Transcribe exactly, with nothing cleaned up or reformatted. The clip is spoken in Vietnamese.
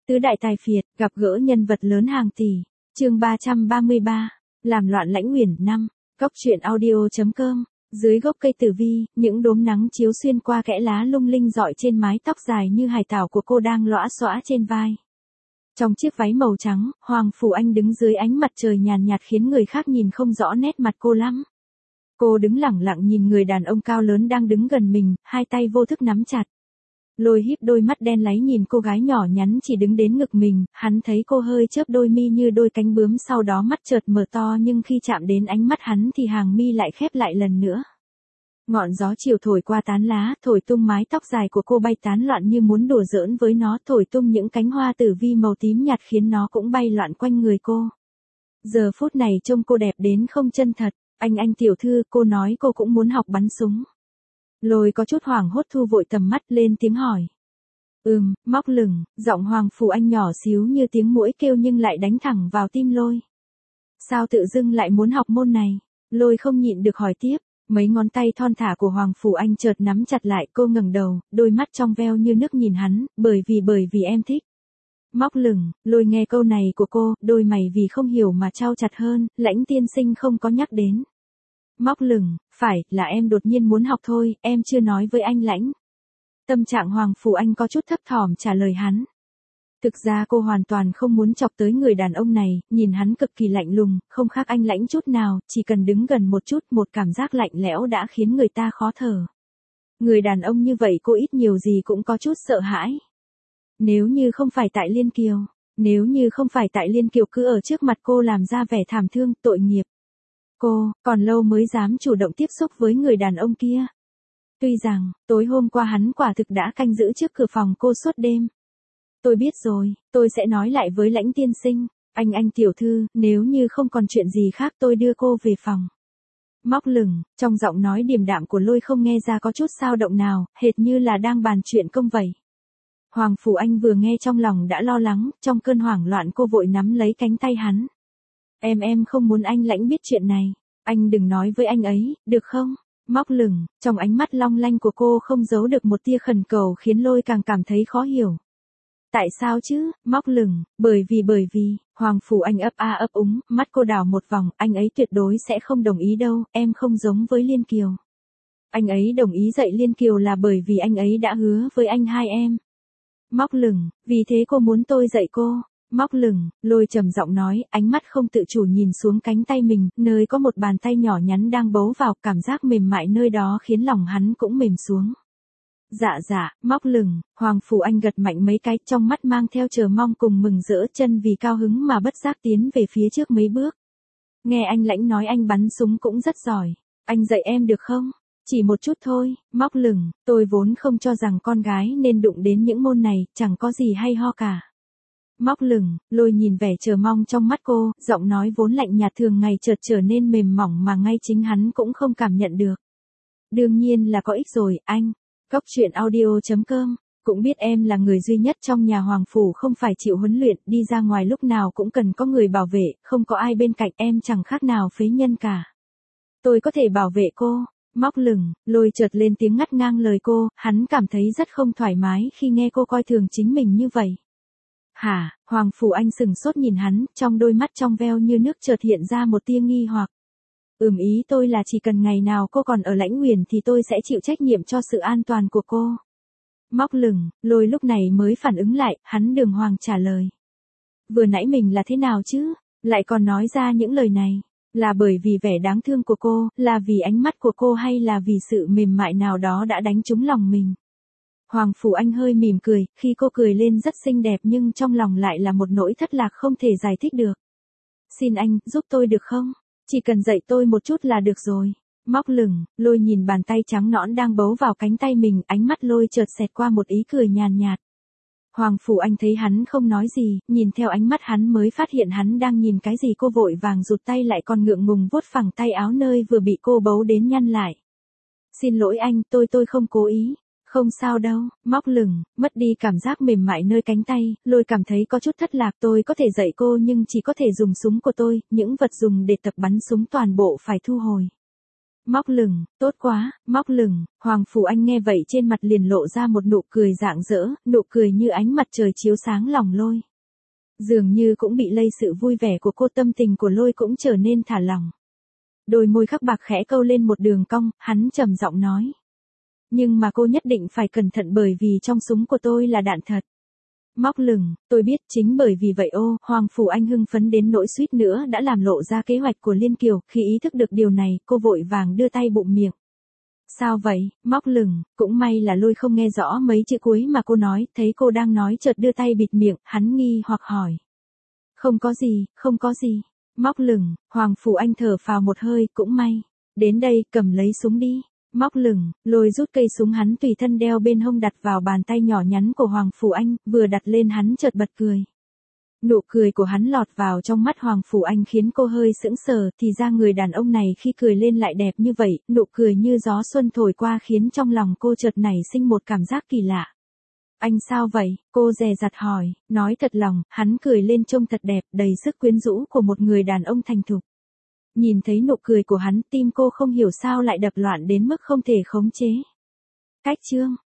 Tứ đại tài phiệt, gặp gỡ nhân vật lớn hàng tỷ. Chương ba trăm ba mươi ba. Làm loạn Lãnh Uyển năm. Góc truyện audio chấm com. Dưới gốc cây tử vi, những đốm nắng chiếu xuyên qua kẽ lá lung linh rọi trên mái tóc dài như hải tảo của cô đang lõa xõa trên vai. Trong chiếc váy màu trắng, Hoàng Phủ Anh đứng dưới ánh mặt trời nhàn nhạt khiến người khác nhìn không rõ nét mặt cô lắm. Cô đứng lẳng lặng nhìn người đàn ông cao lớn đang đứng gần mình, hai tay vô thức nắm chặt. Lôi híp đôi mắt đen láy nhìn cô gái nhỏ nhắn chỉ đứng đến ngực mình, hắn thấy cô hơi chớp đôi mi như đôi cánh bướm, sau đó mắt chợt mở to, nhưng khi chạm đến ánh mắt hắn thì hàng mi lại khép lại lần nữa. Ngọn gió chiều thổi qua tán lá, thổi tung mái tóc dài của cô bay tán loạn như muốn đùa giỡn với nó, thổi tung những cánh hoa tử vi màu tím nhạt khiến nó cũng bay loạn quanh người cô. Giờ phút này trông cô đẹp đến không chân thật. Anh anh tiểu thư, cô nói cô cũng muốn học bắn súng. Lôi có chút hoảng hốt thu vội tầm mắt lên tiếng hỏi. Ừm, móc lửng, giọng Hoàng Phủ Anh nhỏ xíu như tiếng muỗi kêu nhưng lại đánh thẳng vào tim Lôi. Sao tự dưng lại muốn học môn này? Lôi không nhịn được hỏi tiếp. Mấy ngón tay thon thả của Hoàng Phủ Anh chợt nắm chặt lại, cô ngẩng đầu, đôi mắt trong veo như nước nhìn hắn, bởi vì bởi vì em thích. Móc lửng, Lôi nghe câu này của cô, đôi mày vì không hiểu mà trao chặt hơn, Lãnh tiên sinh không có nhắc đến. Móc lửng, phải, là em đột nhiên muốn học thôi, em chưa nói với anh Lãnh. Tâm trạng Hoàng Phủ Anh có chút thấp thỏm trả lời hắn. Thực ra cô hoàn toàn không muốn chọc tới người đàn ông này, nhìn hắn cực kỳ lạnh lùng, không khác anh Lãnh chút nào, chỉ cần đứng gần một chút, một cảm giác lạnh lẽo đã khiến người ta khó thở. Người đàn ông như vậy cô ít nhiều gì cũng có chút sợ hãi. Nếu như không phải tại Liên Kiều, nếu như không phải tại Liên Kiều cứ ở trước mặt cô làm ra vẻ thảm thương, tội nghiệp. Cô, còn lâu mới dám chủ động tiếp xúc với người đàn ông kia. Tuy rằng, tối hôm qua hắn quả thực đã canh giữ trước cửa phòng cô suốt đêm. Tôi biết rồi, tôi sẽ nói lại với Lãnh tiên sinh. Anh anh tiểu thư, nếu như không còn chuyện gì khác tôi đưa cô về phòng. Móc lửng, trong giọng nói điềm đạm của Lôi không nghe ra có chút dao động nào, hệt như là đang bàn chuyện công vậy. Hoàng Phủ Anh vừa nghe trong lòng đã lo lắng, trong cơn hoảng loạn cô vội nắm lấy cánh tay hắn. Em em không muốn anh Lãnh biết chuyện này, anh đừng nói với anh ấy, được không? Móc lửng, trong ánh mắt long lanh của cô không giấu được một tia khẩn cầu khiến Lôi càng cảm thấy khó hiểu. Tại sao chứ? Móc lửng, bởi vì bởi vì, Hoàng Phủ Anh ấp a ấp úng, mắt cô đảo một vòng, anh ấy tuyệt đối sẽ không đồng ý đâu, em không giống với Liên Kiều. Anh ấy đồng ý dạy Liên Kiều là bởi vì anh ấy đã hứa với anh hai em. Móc lửng, vì thế cô muốn tôi dạy cô. Móc lửng, Lôi trầm giọng nói, ánh mắt không tự chủ nhìn xuống cánh tay mình, nơi có một bàn tay nhỏ nhắn đang bấu vào, cảm giác mềm mại nơi đó khiến lòng hắn cũng mềm xuống. Dạ dạ, móc lửng, Hoàng Phủ Anh gật mạnh mấy cái, trong mắt mang theo chờ mong cùng mừng rỡ, chân vì cao hứng mà bất giác tiến về phía trước mấy bước. Nghe anh Lãnh nói anh bắn súng cũng rất giỏi, anh dạy em được không? Chỉ một chút thôi. Móc lửng, tôi vốn không cho rằng con gái nên đụng đến những môn này, chẳng có gì hay ho cả. Móc lửng, Lôi nhìn vẻ chờ mong trong mắt cô, giọng nói vốn lạnh nhạt thường ngày chợt trở nên mềm mỏng mà ngay chính hắn cũng không cảm nhận được. Đương nhiên là có ích rồi, anh. Góc truyện audio chấm com, cũng biết em là người duy nhất trong nhà Hoàng Phủ không phải chịu huấn luyện, đi ra ngoài lúc nào cũng cần có người bảo vệ, không có ai bên cạnh em chẳng khác nào phế nhân cả. Tôi có thể bảo vệ cô. Móc lửng, Lôi chợt lên tiếng ngắt ngang lời cô, hắn cảm thấy rất không thoải mái khi nghe cô coi thường chính mình như vậy. Hả? Hoàng Phủ Anh sừng sốt nhìn hắn, trong đôi mắt trong veo như nước chợt hiện ra một tia nghi hoặc. Ừm, ý tôi là chỉ cần ngày nào cô còn ở Lãnh Uyển thì tôi sẽ chịu trách nhiệm cho sự an toàn của cô. Móc lửng, Lôi lúc này mới phản ứng lại, hắn đường hoàng trả lời. Vừa nãy mình là thế nào chứ? Lại còn nói ra những lời này. Là bởi vì vẻ đáng thương của cô, là vì ánh mắt của cô hay là vì sự mềm mại nào đó đã đánh trúng lòng mình? Hoàng Phủ Anh hơi mỉm cười, khi cô cười lên rất xinh đẹp nhưng trong lòng lại là một nỗi thất lạc không thể giải thích được. Xin anh, giúp tôi được không? Chỉ cần dạy tôi một chút là được rồi. Móc lửng, Lôi nhìn bàn tay trắng nõn đang bấu vào cánh tay mình, ánh mắt Lôi chợt xẹt qua một ý cười nhàn nhạt. Hoàng Phủ Anh thấy hắn không nói gì, nhìn theo ánh mắt hắn mới phát hiện hắn đang nhìn cái gì, cô vội vàng rụt tay lại còn ngượng ngùng vuốt phẳng tay áo nơi vừa bị cô bấu đến nhăn lại. Xin lỗi anh, tôi tôi không cố ý. Không sao đâu. Móc lửng, mất đi cảm giác mềm mại nơi cánh tay, Lôi cảm thấy có chút thất lạc, tôi có thể dạy cô nhưng chỉ có thể dùng súng của tôi, những vật dùng để tập bắn súng toàn bộ phải thu hồi. Móc lửng, tốt quá, móc lửng, Hoàng Phủ Anh nghe vậy trên mặt liền lộ ra một nụ cười rạng rỡ, nụ cười như ánh mặt trời chiếu sáng lòng Lôi. Dường như cũng bị lây sự vui vẻ của cô, tâm tình của Lôi cũng trở nên thả lỏng. Đôi môi khắc bạc khẽ câu lên một đường cong, hắn trầm giọng nói. Nhưng mà cô nhất định phải cẩn thận bởi vì trong súng của tôi là đạn thật. Móc lửng, tôi biết, chính bởi vì vậy ô, Hoàng Phủ Anh hưng phấn đến nỗi suýt nữa đã làm lộ ra kế hoạch của Liên Kiều, khi ý thức được điều này, cô vội vàng đưa tay bụm miệng. Sao vậy, móc lửng, cũng may là Lôi không nghe rõ mấy chữ cuối mà cô nói, thấy cô đang nói chợt đưa tay bịt miệng, hắn nghi hoặc hỏi. Không có gì, không có gì, móc lửng, Hoàng Phủ Anh thở phào một hơi, cũng may. Đến đây, cầm lấy súng đi. Móc lửng, Lôi rút cây súng hắn tùy thân đeo bên hông đặt vào bàn tay nhỏ nhắn của Hoàng Phủ Anh, vừa đặt lên hắn chợt bật cười. Nụ cười của hắn lọt vào trong mắt Hoàng Phủ Anh khiến cô hơi sững sờ, thì ra người đàn ông này khi cười lên lại đẹp như vậy, nụ cười như gió xuân thổi qua khiến trong lòng cô chợt nảy sinh một cảm giác kỳ lạ. Anh sao vậy? Cô dè dặt hỏi, nói thật lòng, hắn cười lên trông thật đẹp, đầy sức quyến rũ của một người đàn ông thành thục. Nhìn thấy nụ cười của hắn, tim cô không hiểu sao lại đập loạn đến mức không thể khống chế. Cách chương